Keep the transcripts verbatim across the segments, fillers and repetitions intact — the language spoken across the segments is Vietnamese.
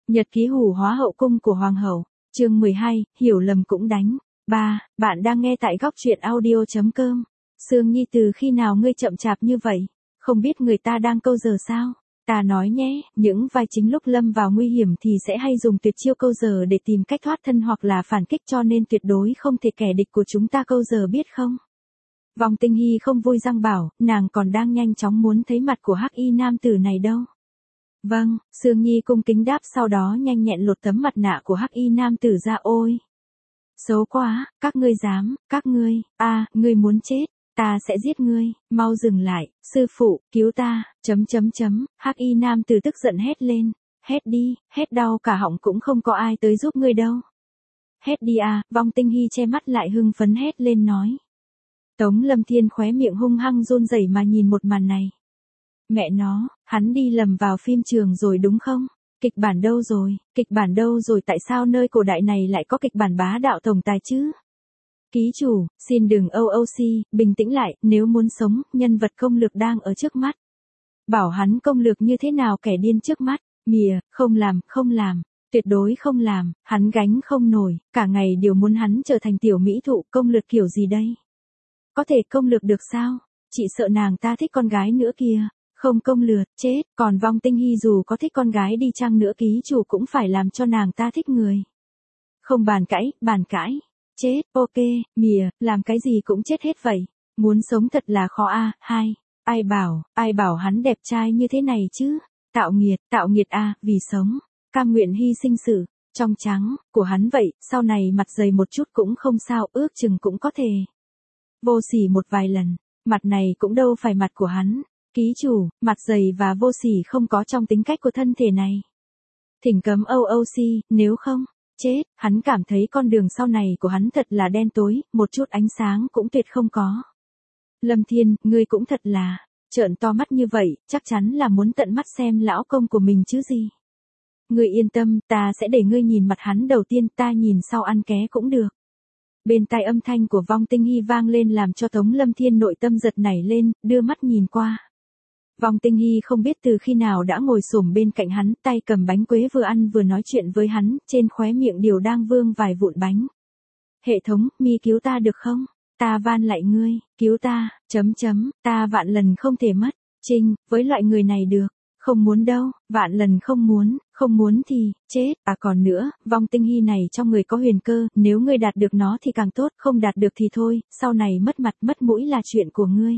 Nhật ký hủ hóa hậu cung của Hoàng hậu, chương mười hai, hiểu lầm cũng đánh. ba. Bạn đang nghe tại góc truyện audio.com. Sương Nhi từ khi nào ngươi chậm chạp như vậy? Không biết người ta đang câu giờ sao? Ta nói nhé, những vai chính lúc lâm vào nguy hiểm thì sẽ hay dùng tuyệt chiêu câu giờ để tìm cách thoát thân hoặc là phản kích, cho nên tuyệt đối không thể kẻ địch của chúng ta câu giờ, biết không? Vong Tinh Hy không vui răng bảo, nàng còn đang nhanh chóng muốn thấy mặt của hắc y nam tử này đâu. Vâng, Sương Nhi cung kính đáp, sau đó nhanh nhẹn lột tấm mặt nạ của hắc y nam tử ra. Ôi! Xấu quá, các ngươi dám, các ngươi, a, à, ngươi muốn chết, ta sẽ giết ngươi, mau dừng lại, sư phụ, cứu ta, chấm chấm chấm, hắc y nam tử tức giận hét lên, hét đi, hét đau cả họng cũng không có ai tới giúp ngươi đâu. Hét đi à, Vong Tinh Hy che mắt lại hưng phấn hét lên nói. Tống Lâm Thiên khóe miệng hung hăng run rẩy mà nhìn một màn này. Mẹ nó, hắn đi lầm vào phim trường rồi đúng không? Kịch bản đâu rồi, kịch bản đâu rồi, tại sao nơi cổ đại này lại có kịch bản bá đạo tổng tài chứ? Ký chủ, xin đừng âu âu si, bình tĩnh lại, nếu muốn sống, nhân vật công lược đang ở trước mắt. Bảo hắn công lược như thế nào kẻ điên trước mắt, mìa, không làm, không làm, tuyệt đối không làm, hắn gánh không nổi, cả ngày đều muốn hắn trở thành tiểu mỹ thụ, công lược kiểu gì đây? Có thể công lược được sao? Chị sợ nàng ta thích con gái nữa kìa. Không công lược, chết, còn Vong Tinh Hy dù có thích con gái đi chăng nữa ký chủ cũng phải làm cho nàng ta thích người. Không bàn cãi, bàn cãi. Chết, ok, mìa, làm cái gì cũng chết hết vậy. Muốn sống thật là khó a. À. Hai, ai bảo, ai bảo hắn đẹp trai như thế này chứ? Tạo nghiệt, tạo nghiệt a, à, vì sống, cam nguyện hy sinh sự, trong trắng, của hắn vậy, sau này mặt dày một chút cũng không sao, ước chừng cũng có thể. Vô sỉ một vài lần, mặt này cũng đâu phải mặt của hắn. Ký chủ, mặt dày và vô sỉ không có trong tính cách của thân thể này. Thỉnh cấm âu âu si, nếu không, chết, hắn cảm thấy con đường sau này của hắn thật là đen tối, một chút ánh sáng cũng tuyệt không có. Lâm Thiên, ngươi cũng thật là, trợn to mắt như vậy, chắc chắn là muốn tận mắt xem lão công của mình chứ gì. Ngươi yên tâm, ta sẽ để ngươi nhìn mặt hắn đầu tiên, ta nhìn sau ăn ké cũng được. Bên tai âm thanh của Vong Tinh Hy vang lên làm cho Tống Lâm Thiên nội tâm giật nảy lên, đưa mắt nhìn qua. Vong Tinh Hy không biết từ khi nào đã ngồi xổm bên cạnh hắn, tay cầm bánh quế vừa ăn vừa nói chuyện với hắn, trên khóe miệng điều đang vương vài vụn bánh. Hệ thống, mi cứu ta được không? Ta van lại ngươi, cứu ta, chấm chấm, ta vạn lần không thể mất, Trinh, với loại người này được, không muốn đâu, vạn lần không muốn, không muốn thì, chết, à còn nữa, Vong Tinh Hy này trong người có huyền cơ, nếu ngươi đạt được nó thì càng tốt, không đạt được thì thôi, sau này mất mặt mất mũi là chuyện của ngươi.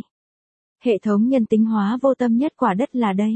Hệ thống nhân tính hóa vô tâm nhất quả đất là đây.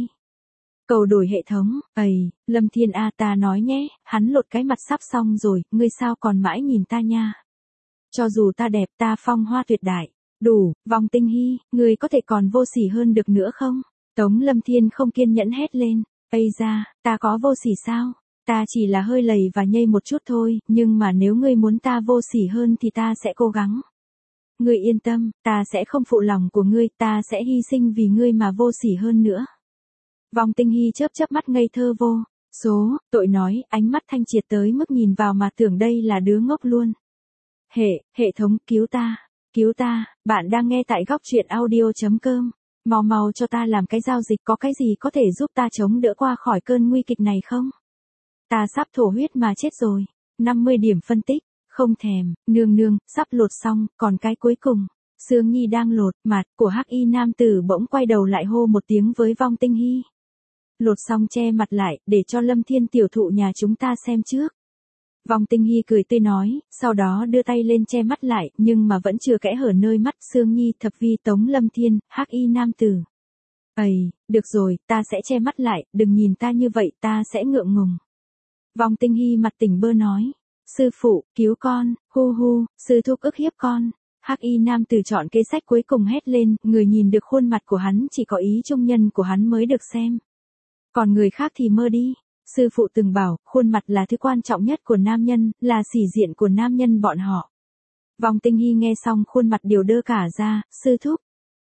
Cầu đổi hệ thống, ầy, Lâm Thiên a, ta nói nhé, hắn lột cái mặt sắp xong rồi, ngươi sao còn mãi nhìn ta nha. Cho dù ta đẹp, ta phong hoa tuyệt đại, đủ, Vong Tinh Hy, ngươi có thể còn vô sỉ hơn được nữa không? Tống Lâm Thiên không kiên nhẫn hét lên, ây da, ta có vô sỉ sao? Ta chỉ là hơi lầy và nhây một chút thôi, nhưng mà nếu ngươi muốn ta vô sỉ hơn thì ta sẽ cố gắng. Ngươi yên tâm, ta sẽ không phụ lòng của ngươi, ta sẽ hy sinh vì ngươi mà vô sỉ hơn nữa. Vong Tinh Hy chớp chớp mắt ngây thơ vô số, tội nói, ánh mắt thanh triệt tới mức nhìn vào mà tưởng đây là đứa ngốc luôn. Hệ, hệ thống, cứu ta, cứu ta, bạn đang nghe tại góc truyện audio.com. Mau mau cho ta làm cái giao dịch, có cái gì có thể giúp ta chống đỡ qua khỏi cơn nguy kịch này không? Ta sắp thổ huyết mà chết rồi. năm mươi điểm phân tích. Không thèm, nương nương, sắp lột xong, còn cái cuối cùng. Sương Nhi đang lột, mặt của hắc y nam tử bỗng quay đầu lại hô một tiếng với Vong Tinh Hy. Lột xong che mặt lại, để cho Lâm Thiên tiểu thụ nhà chúng ta xem trước. Vong Tinh Hy cười tươi nói, sau đó đưa tay lên che mắt lại, nhưng mà vẫn chưa kẽ hở nơi mắt. Sương Nhi, Thập Vi, Tống Lâm Thiên, hắc y nam tử. Ây, được rồi, ta sẽ che mắt lại, đừng nhìn ta như vậy, ta sẽ ngượng ngùng. Vong Tinh Hy mặt tỉnh bơ nói. Sư phụ, cứu con, hu hu, sư thúc ức hiếp con. Hắc y nam tử chọn kế sách cuối cùng hét lên, người nhìn được khuôn mặt của hắn chỉ có ý trung nhân của hắn mới được xem. Còn người khác thì mơ đi. Sư phụ từng bảo, khuôn mặt là thứ quan trọng nhất của nam nhân, là sĩ diện của nam nhân bọn họ. Vong Tinh Hy nghe xong khuôn mặt đều đơ cả ra, sư thúc.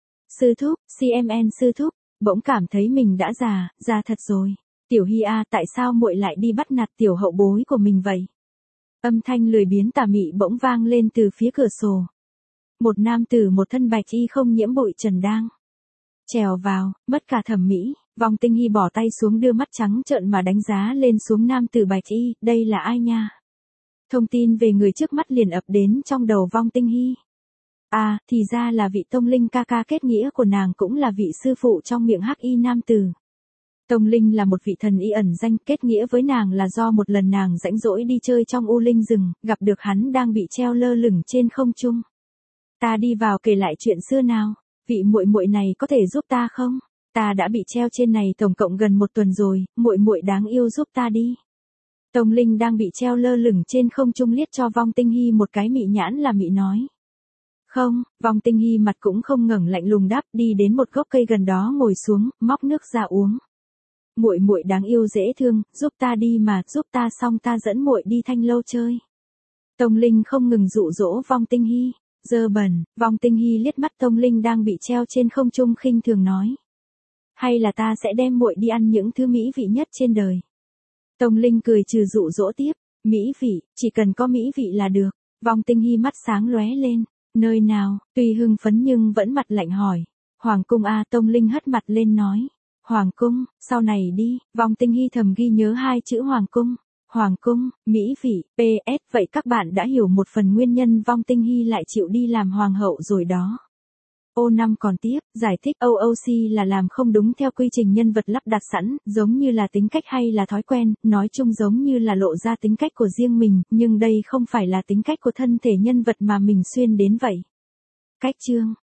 Sư thúc, xê em en sư thúc, bỗng cảm thấy mình đã già, già thật rồi. Tiểu Hy a, tại sao muội lại đi bắt nạt tiểu hậu bối của mình vậy? Âm thanh lười biếng tà mị bỗng vang lên từ phía cửa sổ. Một nam tử một thân bạch y không nhiễm bụi trần đang trèo vào, mất cả thẩm mỹ, Vong Tinh Hy bỏ tay xuống đưa mắt trắng trợn mà đánh giá lên xuống nam tử bạch y, đây là ai nha? Thông tin về người trước mắt liền ập đến trong đầu Vong Tinh Hy. À, thì ra là vị Tông Linh ca ca, kết nghĩa của nàng cũng là vị sư phụ trong miệng hắc y nam tử. Tông Linh là một vị thần y ẩn danh, kết nghĩa với nàng là do một lần nàng rãnh rỗi đi chơi trong u linh rừng, gặp được hắn đang bị treo lơ lửng trên không trung. Ta đi vào kể lại chuyện xưa nào, vị muội muội này có thể giúp ta không? Ta đã bị treo trên này tổng cộng gần một tuần rồi, muội muội đáng yêu giúp ta đi. Tông Linh đang bị treo lơ lửng trên không trung liếc cho Vong Tinh Hy một cái mị nhãn là mị nói. Không, Vong Tinh Hy mặt cũng không ngẩng lạnh lùng đáp, đi đến một gốc cây gần đó ngồi xuống, móc nước ra uống. Muội muội đáng yêu dễ thương, giúp ta đi mà, giúp ta xong ta dẫn muội đi Thanh Lâu chơi. Tông Linh không ngừng dụ dỗ Vong Tinh Hy. Dơ bẩn, Vong Tinh Hy liếc mắt Tông Linh đang bị treo trên không trung khinh thường nói. Hay là ta sẽ đem muội đi ăn những thứ mỹ vị nhất trên đời. Tông Linh cười trừ dụ dỗ tiếp, mỹ vị, chỉ cần có mỹ vị là được. Vong Tinh Hy mắt sáng lóe lên, nơi nào, tuy hưng phấn nhưng vẫn mặt lạnh hỏi. Hoàng cung a, Tông Linh hất mặt lên nói. Hoàng cung, sau này đi, Vong Tinh Hy thầm ghi nhớ hai chữ Hoàng cung. Hoàng cung, mỹ vị, pê ét, vậy các bạn đã hiểu một phần nguyên nhân Vong Tinh Hy lại chịu đi làm hoàng hậu rồi đó. ô năm còn tiếp, giải thích o o xê là làm không đúng theo quy trình nhân vật lắp đặt sẵn, giống như là tính cách hay là thói quen, nói chung giống như là lộ ra tính cách của riêng mình, nhưng đây không phải là tính cách của thân thể nhân vật mà mình xuyên đến vậy. Cách chương